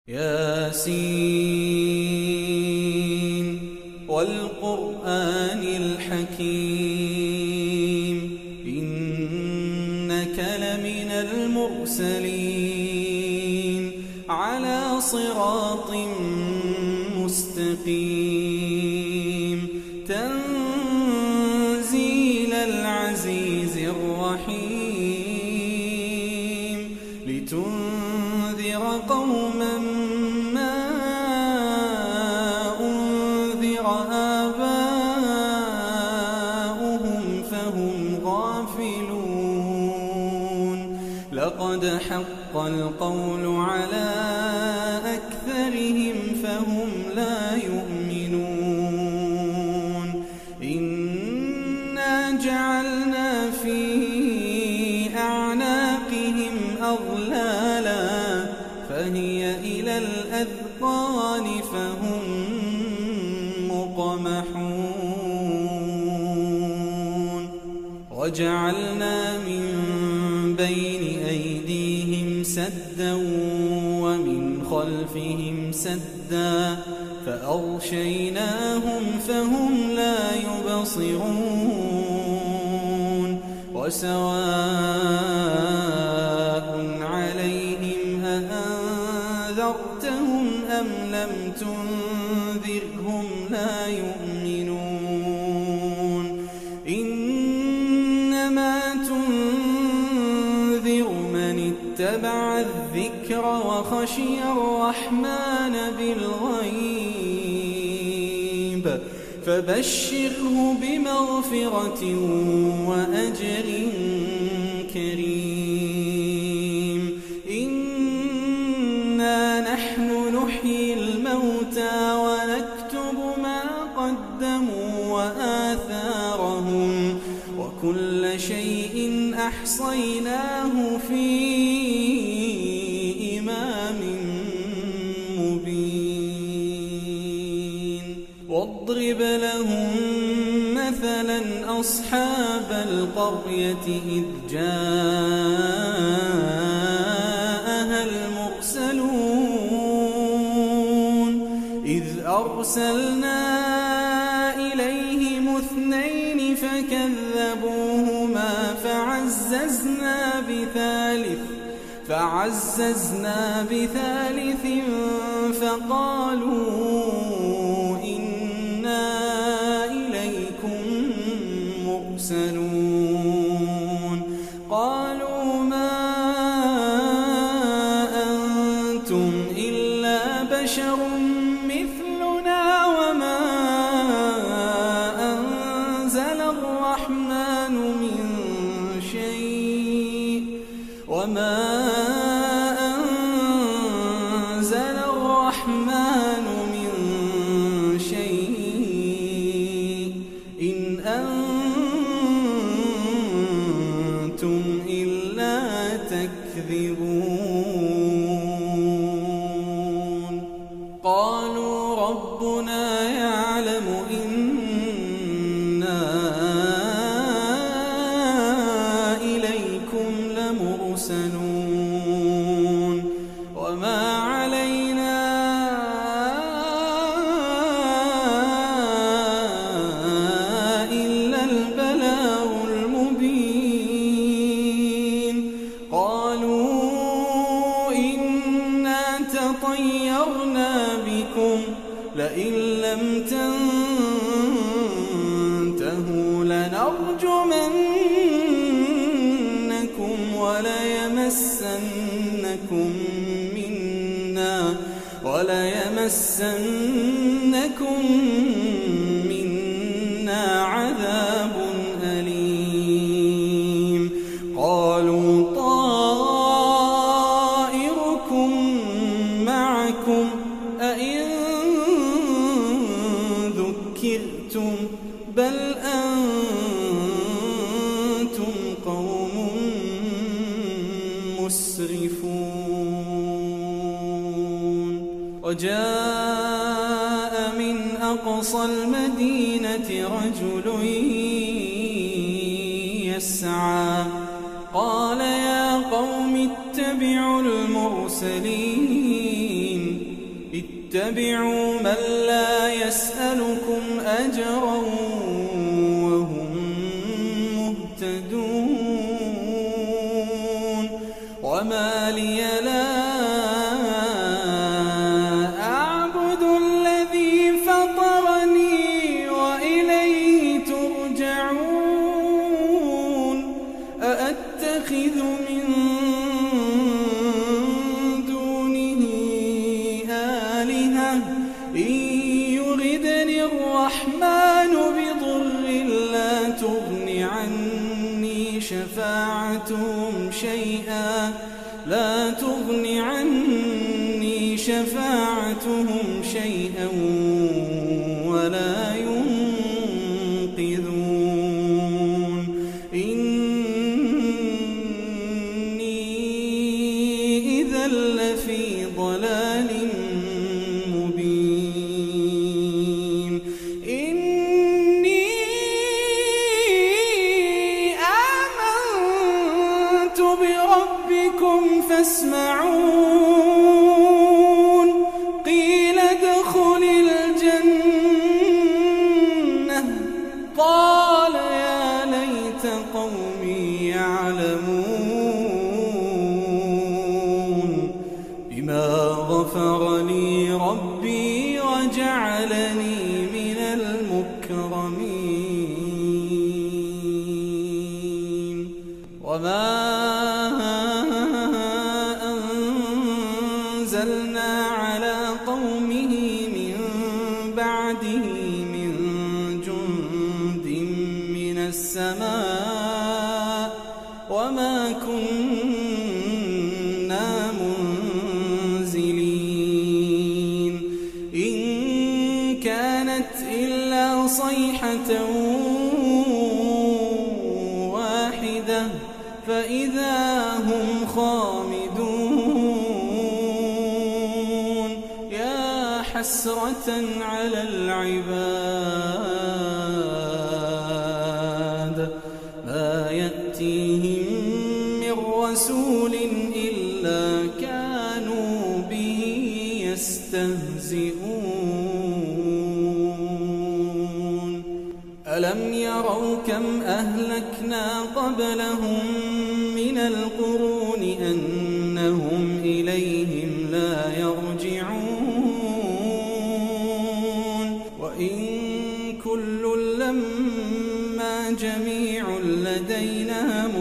ياسين والقرآن الحكيم إنك لمن المرسلين على صراط مستقيم تنزيل العزيز الرحيم لتنذر قوما ما أنذر آباؤهم فهم غافلون لقد حق القول على أكثرهم فهم لا يؤمنون إنا جعلنا في أعناقهم أغلالا فهي إلى الأذقان فهم مقمحون وجعلنا من بين أيديهم سدا ومن خلفهم سدا فأغشيناهم فهم لا يبصرون وسواء عليهم أأنذرتهم أم لم تنذرهم لا يؤمنون إنما تنذر من اتبع الذكر وخشي الرحمن بالغيب فبشره بمغفرة وأجر كريم إنا نحن نحيي الموتى ونكتب ما قدموا وآثارهم وكل شيء أحصيناه في إمام مبين واضرب لهم مثلا أصحاب القرية إذ جاءها المرسلون إذ أرسلنا إليهم اثنين فكذبوهما فعززنا بثالث فقالوا إنا إليكم مرسلون قالوا ما أنتم إلا بشر مثلنا وما أنزل الرحمن من شيء إن أنتم إلا تكذبون قالوا ربنا يعلم إنا إليكم لمرسلون وما علينا إلا البلاغ المبين قالوا إنا تطيرنا بكم لئن لم تنتهوا لنرجمنكم وليمسنكم منا عذاب أليم قالوا طائركم معكم أئن ذكرتم بل أنتم قوم مسرفون وجاء من أقصى المدينة رجل يسعى قال يا قوم اتبعوا المرسلين اتبعوا من لا يسألكم أجرا وهم مهتدون وما لي لا أعبد الذي فطرني وإليه ترجعون أأتخذ من دونه آلهة إن يردني الرحمن بضر لا تغن عني شفاعتهم شيئا ولا ينقذون إني إذا لفي ضلال مبين إني آمنت بربكم فاسمعون قيل ادخل الجنة قال يا ليت قومي يعلمون بما غفر لي ربي وجعلني من المكرمين وما أنزلنا على قومه من بعده من جند من السماء وما كنا منزلين إن كانت إلا صيحة واحدة فإذا هم خامدون يا حسرة على العباد ما يأتيهم من رسول إلا كانوا به يستهزئون ألم يروا كم أهلكنا قبلهم من القرون أنهم إليهم لا يرجعون وإن كل لما جميع لدينا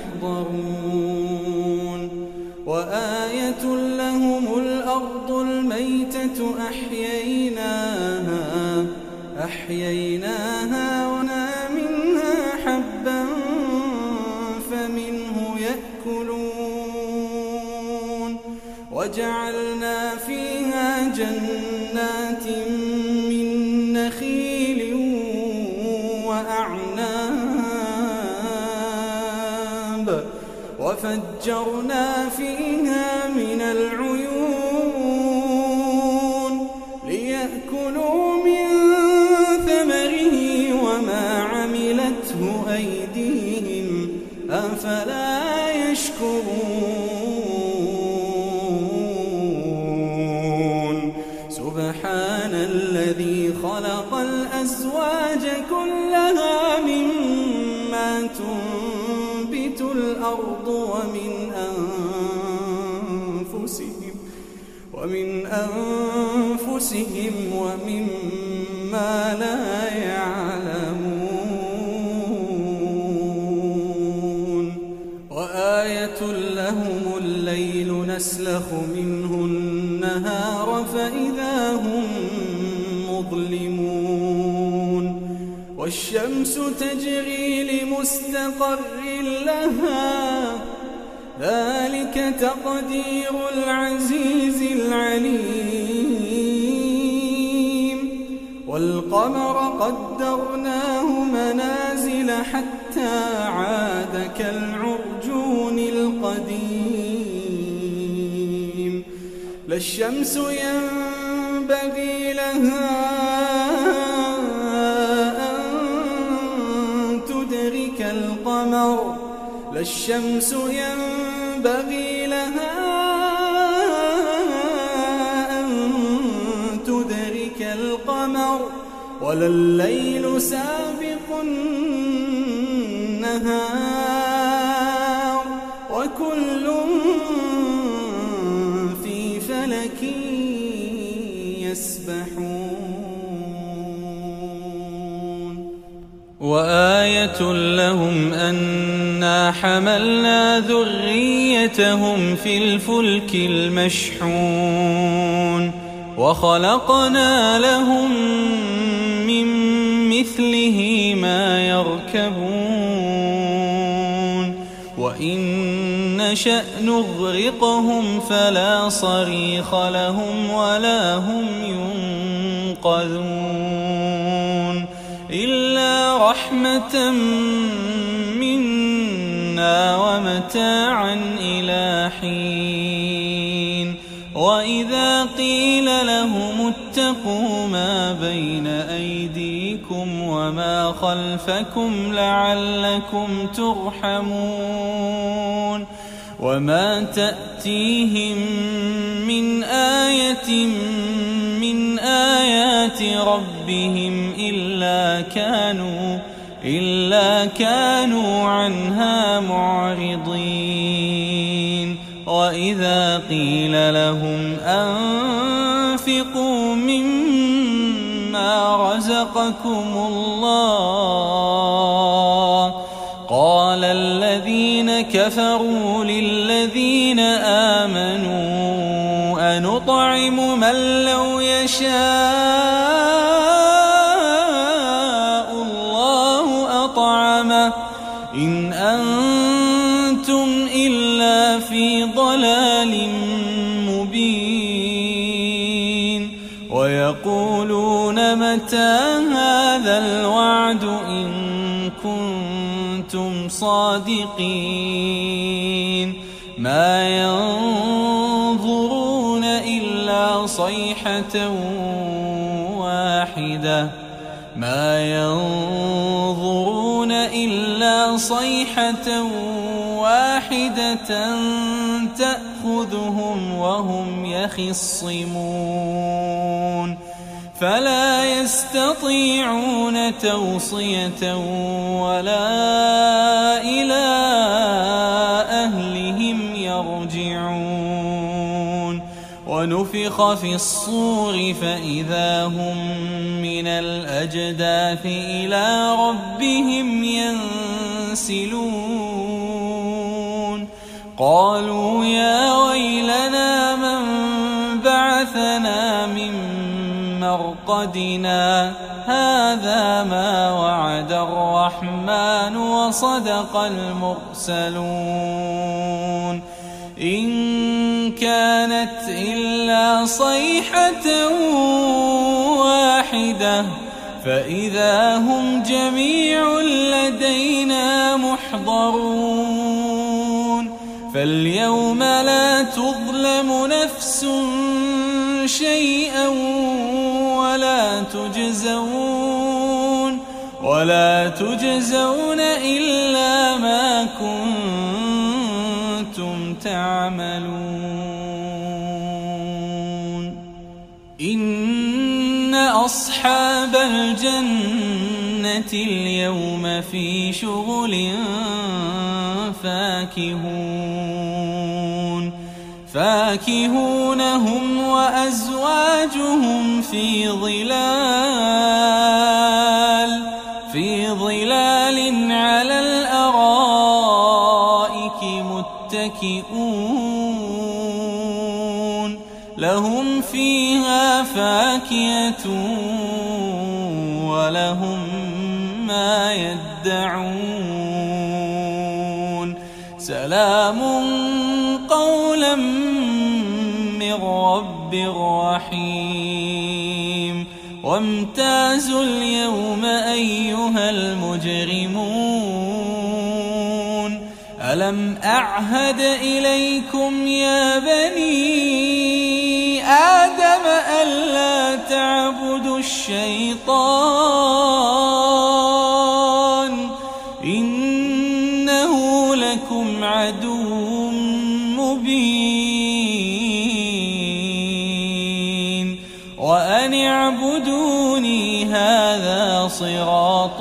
محضرون وآية لهم الأرض الميتة أحييناها ونا منها حبا فمنه يأكلون وجعلنا فيها جنات من نخيل وأعناب وفجرنا فيها من العيون ليأكلوا من ثمره وما عملته أيديهم أفلا يشكرون سبحان الذي خلق الأزواج كلها مما تنبت الأرض ومن أنفسهم ومما لا يعلمون وآية لهم الليل نسلخ منه النهار فإذا هم مظلمون والشمس تجري لمستقر لها ذلك تقدير العزيز العليم والقمر قدرناه منازل حتى عاد كالعرجون القديم لا الشمس ينبغي لها أن تدرك القمر لا الشمس ينبغي لها أن النهار ولا الليل سابق النهار وكل في فلك يسبحون وآية لهم أنا حملنا ذريتهم في الفلك المشحون وخلقنا لهم من مثله ما يركبون وإن نشأ نغرقهم فلا صريخ لهم ولا هم ينقذون إلا رحمة منا ومتاعا إلى حين وإذا قيل لهم اتقوا ما بين أيديكم وما خلفكم لعلكم ترحمون وما تأتيهم من آية من آيات ربهم إلا كانوا عنها معرضين وإذا قيل لهم أنفقوا مما رزقكم الله قال الذين كفروا للذين آمنوا أنطعم من لو يشاء الله أطعمه إن أنتم إلا في ضلال مبين ويقولون متى هذا الوعد إن كنتم صادقين ما ينظرون إلا صيحة واحدة تأخذهم وهم يخصمون فلا يستطيعون توصية ولا إلى أهلهم يرجعون ونفخ في الصور فإذا هم من الأجداث إلى ربهم ينسلون قالوا يا ويلنا من بعثنا من مرقدنا هذا ما وعد الرحمن وصدق المرسلون إن كانت إلا صيحة واحدة فإذا هم جميع لدينا محضرون فاليوم لا تظلم نفس شيئا ولا تجزون إلا ما كنتم تعملون إن أصحاب الجنة اليوم في شغل فاكهون هم وأزواجهم في ظلال على الأرائك متكئون لهم فيها فاكهة ولهم ما يدعون سلام قولا من رب رحيم وامتازوا اليوم أيها المجرمون ألم أعهد إليكم يا بني آدم ألا تعبدوا الشيطان إنه لكم عدو مبين وأن اعبدوني هذا صراط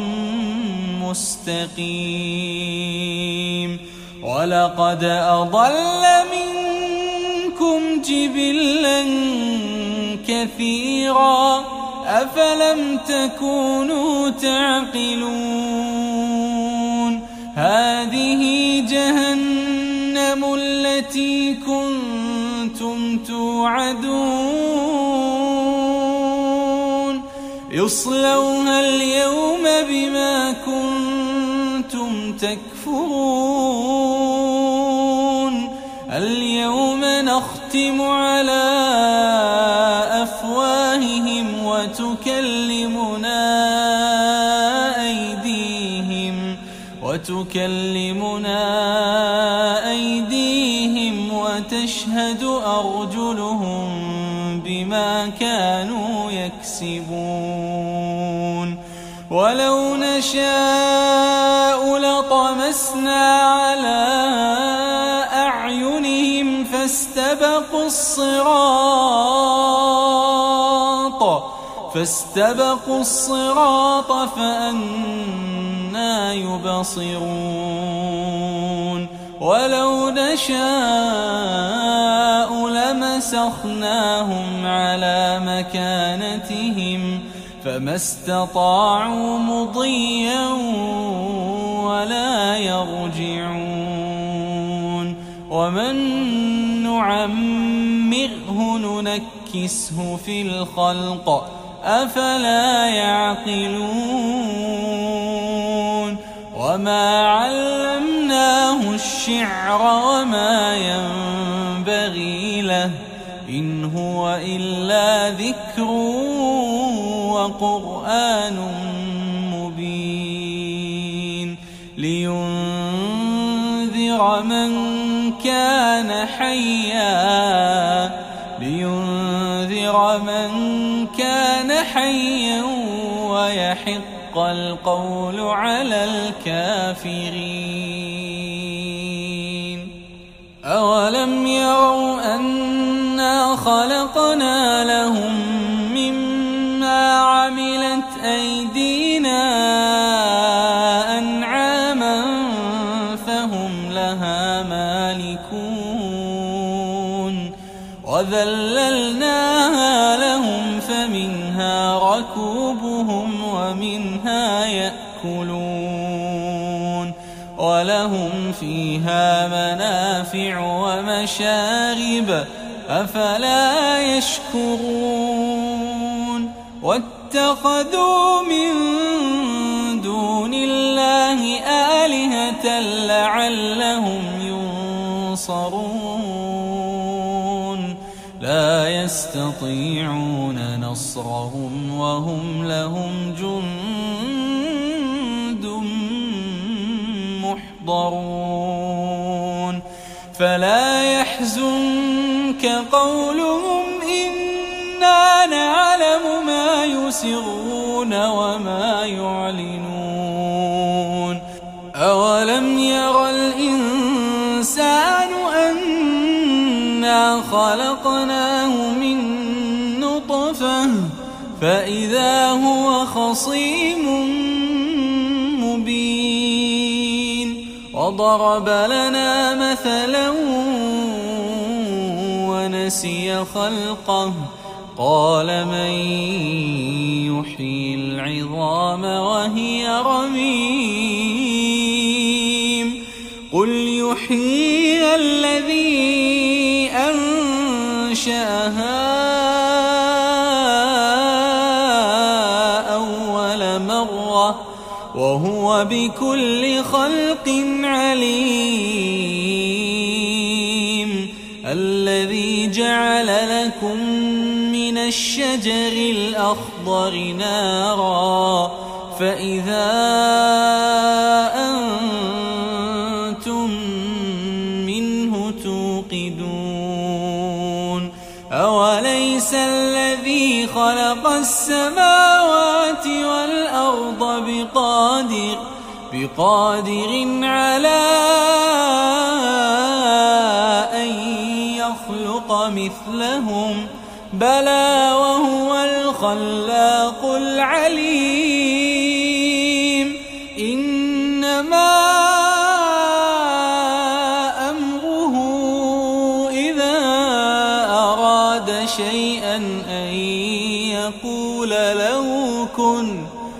مستقيم ولقد أضل منكم جبلا كثيرا أفلم تكونوا تعقلون هذه جهنم التي كنتم توعدون يصلوها اليوم بما كنتم تكفرون اليوم نختم على أفواههم وتكلمنا أيديهم وتشهد أرجلهم بما كانوا يكسبون ولو نشاء لطمسنا على أعينهم فاستبقوا الصراط فأنى يبصرون ولو نشاء لمسخناهم على مكانتهم فما استطاعوا مضيا ولا يرجعون ومن نعمره ننكسه في الخلق أفلا يعقلون وما علمناه الشعر وما ينبغي له إن هو إلا ذكر وقرآن مبين لينذر من كان حيا ويحق القول على الكافرين أولم يروا أنا خلقنا لهم مما عملت أيدينا أنعاما فهم لها مالكون وذللناها لهم فمنها ركوبهم ومنها يأكلون ولهم فيها منافع ومشارب أفلا يشكرون واتخذوا من دون الله آلهة لعلهم ينصرون لا يستطيعون نصرهم وهم لهم جند محضرون فلا يحزنك قولهم إنا نعلم ما يسرون وما يعلنون أولم ير الإنسان أنا خلقناه من نطفة فإذا هو خصيم مبين وضرب لنا مثلا ونسي خلقه قال من يحيي العظام وهي رميم قل يحيي الذي أنشأها أول مرة وهو بكل خلق عليم الذي جعل لكم من الشجر الأخضر نارا فإذا أنتم منه توقدون أوليس الذي خلق السماوات والأرض بقادر على أن يخلق مثلهم بلى وهو الخلاق العليم إنما أمره إذا أراد شيئا أن يقول له كن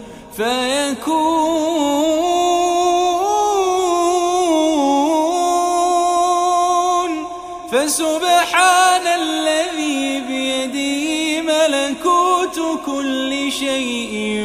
فيكون فسبحان الذي بيده ملكوت كل شيء